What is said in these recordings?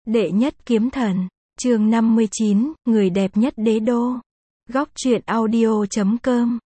Đệ nhất kiếm thần, chương 59, người đẹp nhất đế đô. Góc truyện audio.com.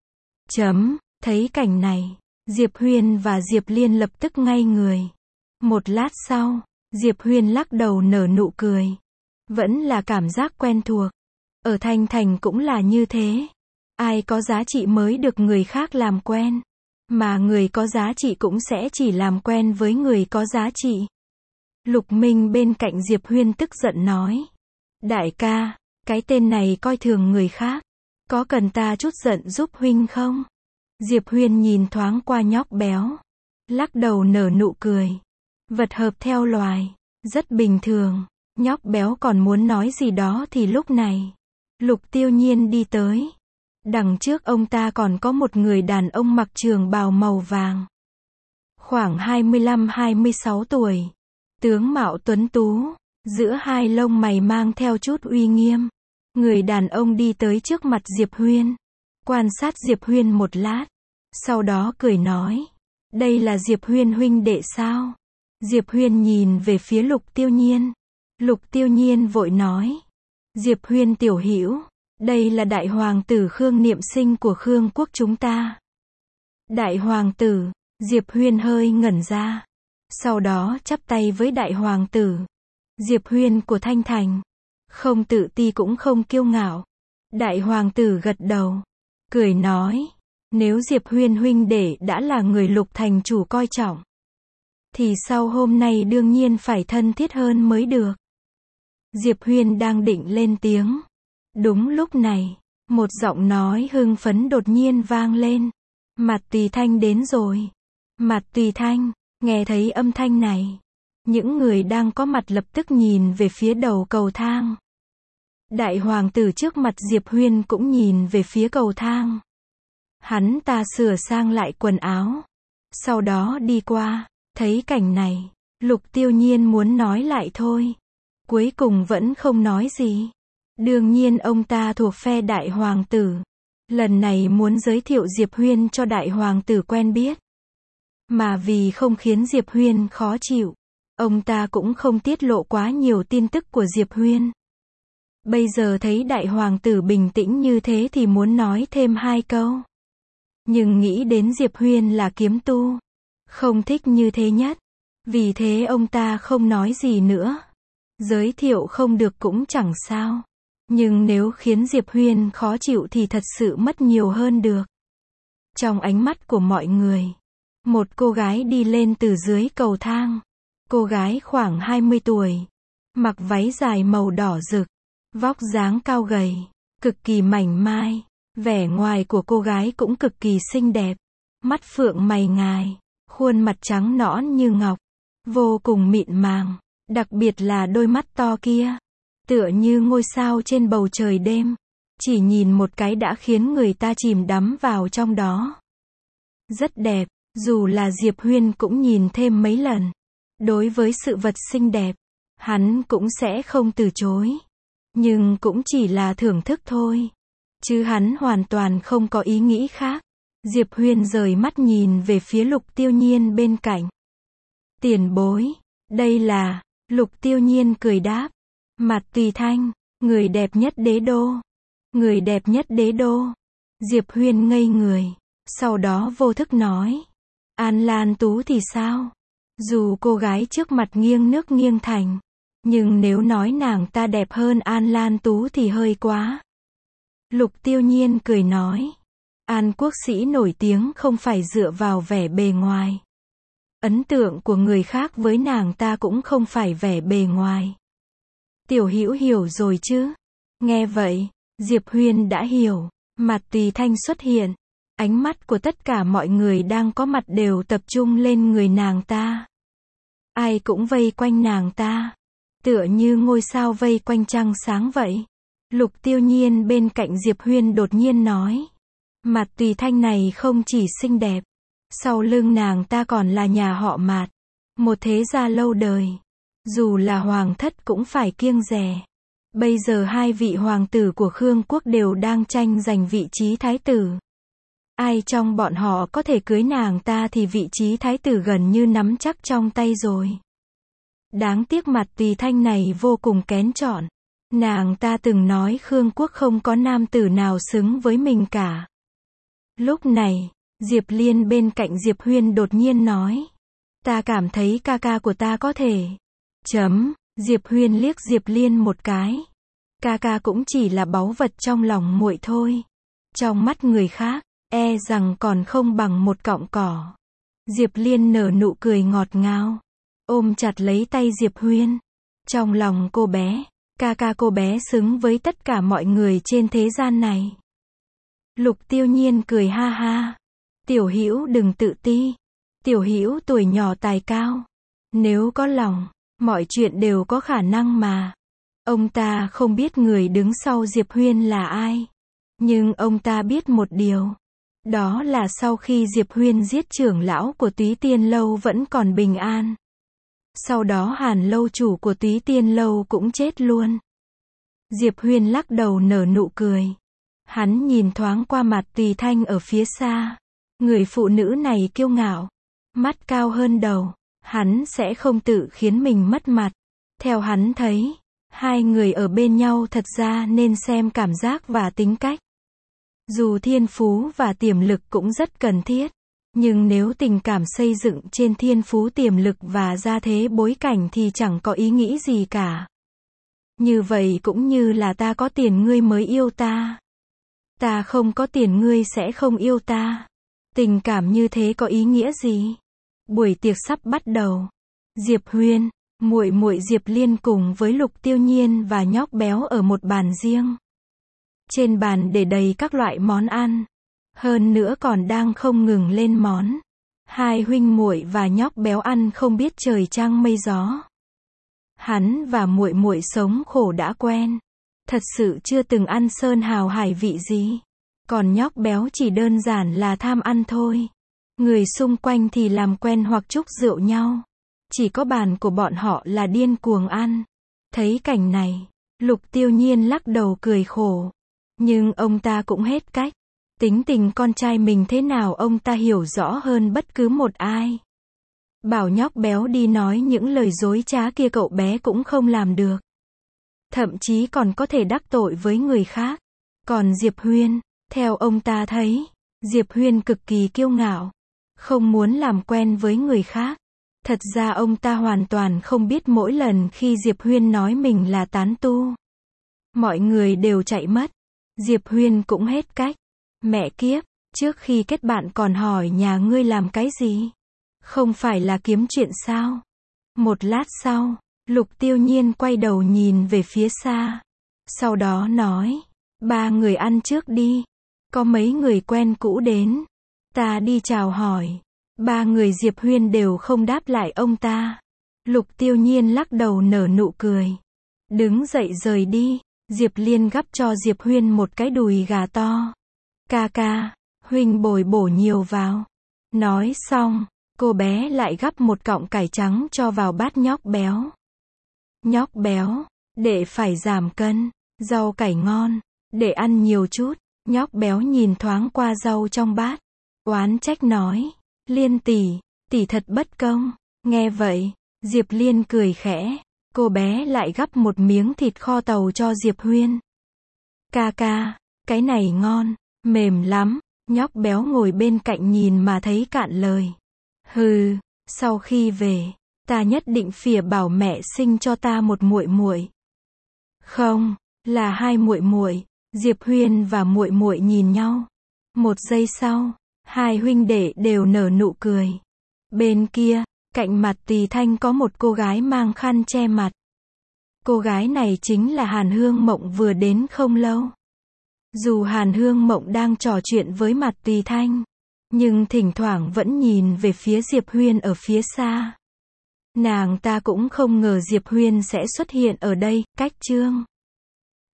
Thấy cảnh này, Diệp Huyên và Diệp Liên lập tức ngay người. Một lát sau, Diệp Huyên lắc đầu nở nụ cười. Vẫn là cảm giác quen thuộc. Ở Thanh Thành cũng là như thế. Ai có giá trị mới được người khác làm quen. Mà người có giá trị cũng sẽ chỉ làm quen với người có giá trị. Lục Minh bên cạnh Diệp Huyên tức giận nói. Đại ca, cái tên này coi thường người khác. Có cần ta chút giận giúp huynh không? Diệp Huyên nhìn thoáng qua nhóc béo. Lắc đầu nở nụ cười. Vật hợp theo loài. Rất bình thường. Nhóc béo còn muốn nói gì đó thì lúc này. Lục Tiêu Nhiên đi tới. Đằng trước ông ta còn có một người đàn ông mặc trường bào màu vàng. Khoảng 25-26 tuổi. Tướng mạo tuấn tú. Giữa hai lông mày mang theo chút uy nghiêm. Người đàn ông đi tới trước mặt Diệp Huyên. Quan sát Diệp Huyên một lát. Sau đó cười nói. Đây là Diệp Huyên huynh đệ sao? Diệp Huyên nhìn về phía Lục Tiêu Nhiên. Lục Tiêu Nhiên vội nói. Diệp Huyên tiểu hữu. Đây là đại hoàng tử Khương Niệm Sinh của Khương quốc chúng ta. Đại hoàng tử. Diệp Huyên hơi ngẩn ra. Sau đó chắp tay với đại hoàng tử. Diệp Huyên của Thanh Thành. Không tự ti cũng không kiêu ngạo. Đại hoàng tử gật đầu. Cười nói. Nếu Diệp Huyên huynh đệ đã là người Lục thành chủ coi trọng. Thì sau hôm nay đương nhiên phải thân thiết hơn mới được. Diệp Huyên đang định lên tiếng. Đúng lúc này, một giọng nói hưng phấn đột nhiên vang lên. Mạt Tùy Thanh đến rồi. Mạt Tùy Thanh, nghe thấy âm thanh này. Những người đang có mặt lập tức nhìn về phía đầu cầu thang. Đại hoàng tử trước mặt Diệp Huyên cũng nhìn về phía cầu thang. Hắn ta sửa sang lại quần áo. Sau đó đi qua, thấy cảnh này. Lục Tiêu Nhiên muốn nói lại thôi. Cuối cùng vẫn không nói gì. Đương nhiên ông ta thuộc phe đại hoàng tử. Lần này muốn giới thiệu Diệp Huyên cho đại hoàng tử quen biết. Mà vì không khiến Diệp Huyên khó chịu. Ông ta cũng không tiết lộ quá nhiều tin tức của Diệp Huyên. Bây giờ thấy đại hoàng tử bình tĩnh như thế thì muốn nói thêm hai câu. Nhưng nghĩ đến Diệp Huyên là kiếm tu. Không thích như thế nhất. Vì thế ông ta không nói gì nữa. Giới thiệu không được cũng chẳng sao. Nhưng nếu khiến Diệp Huyên khó chịu thì thật sự mất nhiều hơn được. Trong ánh mắt của mọi người. Một cô gái đi lên từ dưới cầu thang. Cô gái khoảng 20 tuổi. Mặc váy dài màu đỏ rực. Vóc dáng cao gầy. Cực kỳ mảnh mai. Vẻ ngoài của cô gái cũng cực kỳ xinh đẹp. Mắt phượng mày ngài. Khuôn mặt trắng nõn như ngọc. Vô cùng mịn màng. Đặc biệt là đôi mắt to kia. Tựa như ngôi sao trên bầu trời đêm. Chỉ nhìn một cái đã khiến người ta chìm đắm vào trong đó. Rất đẹp. Dù là Diệp Huyên cũng nhìn thêm mấy lần. Đối với sự vật xinh đẹp, hắn cũng sẽ không từ chối. Nhưng cũng chỉ là thưởng thức thôi. Chứ hắn hoàn toàn không có ý nghĩ khác. Diệp Huyên rời mắt nhìn về phía Lục Tiêu Nhiên bên cạnh. Tiền bối. Đây là. Lục Tiêu Nhiên cười đáp. Mạt Tùy Thanh. Người đẹp nhất đế đô. Người đẹp nhất đế đô. Diệp Huyên ngây người. Sau đó vô thức nói. An Lan Tú thì sao? Dù cô gái trước mặt nghiêng nước nghiêng thành. Nhưng nếu nói nàng ta đẹp hơn An Lan Tú thì hơi quá. Lục Tiêu Nhiên cười nói. An quốc sĩ nổi tiếng không phải dựa vào vẻ bề ngoài. Ấn tượng của người khác với nàng ta cũng không phải vẻ bề ngoài. Tiểu hữu hiểu rồi chứ? Nghe vậy, Diệp Huyên đã hiểu. Mạt Tùy Thanh xuất hiện. Ánh mắt của tất cả mọi người đang có mặt đều tập trung lên người nàng ta. Ai cũng vây quanh nàng ta. Tựa như ngôi sao vây quanh trăng sáng vậy. Lục Tiêu Nhiên bên cạnh Diệp Huyên đột nhiên nói. Mạt Tùy Thanh này không chỉ xinh đẹp. Sau lưng nàng ta còn là nhà họ Mạt. Một thế gia lâu đời. Dù là hoàng thất cũng phải kiêng dè. Bây giờ hai vị hoàng tử của Khương quốc đều đang tranh giành vị trí thái tử. Ai trong bọn họ có thể cưới nàng ta thì vị trí thái tử gần như nắm chắc trong tay rồi. Đáng tiếc Mạt Tùy Thanh này vô cùng kén chọn. Nàng ta từng nói Khương Quốc không có nam tử nào xứng với mình cả. Lúc này, Diệp Liên bên cạnh Diệp Huyên đột nhiên nói. Ta cảm thấy ca ca của ta có thể. Diệp Huyên liếc Diệp Liên một cái. Ca ca cũng chỉ là báu vật trong lòng muội thôi. Trong mắt người khác, e rằng còn không bằng một cọng cỏ. Diệp Liên nở nụ cười ngọt ngào, ôm chặt lấy tay Diệp Huyên. Trong lòng cô bé, ca ca cô bé xứng với tất cả mọi người trên thế gian này. Lục Tiêu Nhiên cười ha ha. Tiểu Hữu đừng tự ti. Tiểu Hữu tuổi nhỏ tài cao. Nếu có lòng, mọi chuyện đều có khả năng mà. Ông ta không biết người đứng sau Diệp Huyên là ai. Nhưng ông ta biết một điều. Đó là sau khi Diệp Huyên giết trưởng lão của Túy Tiên Lâu vẫn còn bình an. Sau đó Hàn lâu chủ của Túy Tiên Lâu cũng chết luôn. Diệp Huyên lắc đầu nở nụ cười. Hắn nhìn thoáng qua Mạt Tùy Thanh ở phía xa. Người phụ nữ này kiêu ngạo, mắt cao hơn đầu. Hắn sẽ không tự khiến mình mất mặt. Theo hắn thấy, hai người ở bên nhau thật ra nên xem cảm giác và tính cách. Dù thiên phú và tiềm lực cũng rất cần thiết. Nhưng nếu tình cảm xây dựng trên thiên phú tiềm lực và gia thế bối cảnh thì chẳng có ý nghĩ gì cả. Như vậy cũng như là ta có tiền ngươi mới yêu ta. Ta không có tiền ngươi sẽ không yêu ta. Tình cảm như thế có ý nghĩa gì? Buổi tiệc sắp bắt đầu. Diệp Huyên, muội muội Diệp Liên cùng với Lục Tiêu Nhiên và nhóc béo ở một bàn riêng. Trên bàn để đầy các loại món ăn. Hơn nữa còn đang không ngừng lên món. Hai huynh muội và nhóc béo ăn không biết trời trăng mây gió. Hắn và muội muội sống khổ đã quen. Thật sự chưa từng ăn sơn hào hải vị gì. Còn nhóc béo chỉ đơn giản là tham ăn thôi. Người xung quanh thì làm quen hoặc chúc rượu nhau. Chỉ có bàn của bọn họ là điên cuồng ăn. Thấy cảnh này, Lục Tiêu Nhiên lắc đầu cười khổ. Nhưng ông ta cũng hết cách. Tính tình con trai mình thế nào ông ta hiểu rõ hơn bất cứ một ai. Bảo nhóc béo đi nói những lời dối trá kia cậu bé cũng không làm được. Thậm chí còn có thể đắc tội với người khác. Còn Diệp Huyên, theo ông ta thấy, Diệp Huyên cực kỳ kiêu ngạo. Không muốn làm quen với người khác. Thật ra ông ta hoàn toàn không biết mỗi lần khi Diệp Huyên nói mình là tán tu. Mọi người đều chạy mất. Diệp Huyên cũng hết cách. Mẹ kiếp, trước khi kết bạn còn hỏi nhà ngươi làm cái gì? Không phải là kiếm chuyện sao? Một lát sau, Lục Tiêu Nhiên quay đầu nhìn về phía xa. Sau đó nói, ba người ăn trước đi. Có mấy người quen cũ đến. Ta đi chào hỏi. Ba người Diệp Huyên đều không đáp lại ông ta. Lục Tiêu Nhiên lắc đầu nở nụ cười. Đứng dậy rời đi. Diệp Liên gắp cho Diệp Huyên một cái đùi gà to. Ca ca, huynh bồi bổ nhiều vào. Nói xong, cô bé lại gắp một cọng cải trắng cho vào bát nhóc béo. Nhóc béo, để phải giảm cân, rau cải ngon, để ăn nhiều chút. Nhóc béo nhìn thoáng qua rau trong bát, oán trách nói, Liên tỷ, tỷ thật bất công. Nghe vậy, Diệp Liên cười khẽ, cô bé lại gắp một miếng thịt kho tàu cho Diệp Huyên. Ca ca, cái này ngon, mềm lắm. Nhóc béo ngồi bên cạnh nhìn mà thấy cạn lời. Hừ, sau khi về, ta nhất định phìa bảo mẹ sinh cho ta một muội muội. Không, là hai muội muội. Diệp Huyên và muội muội nhìn nhau. Một giây sau, hai huynh đệ đều nở nụ cười. Bên kia, cạnh Mạt Tùy Thanh có một cô gái mang khăn che mặt. Cô gái này chính là Hàn Hương Mộng vừa đến không lâu. Dù Hàn Hương Mộng đang trò chuyện với Mạt Tùy Thanh, nhưng thỉnh thoảng vẫn nhìn về phía Diệp Huyên ở phía xa. Nàng ta cũng không ngờ Diệp Huyên sẽ xuất hiện ở đây. Cách chương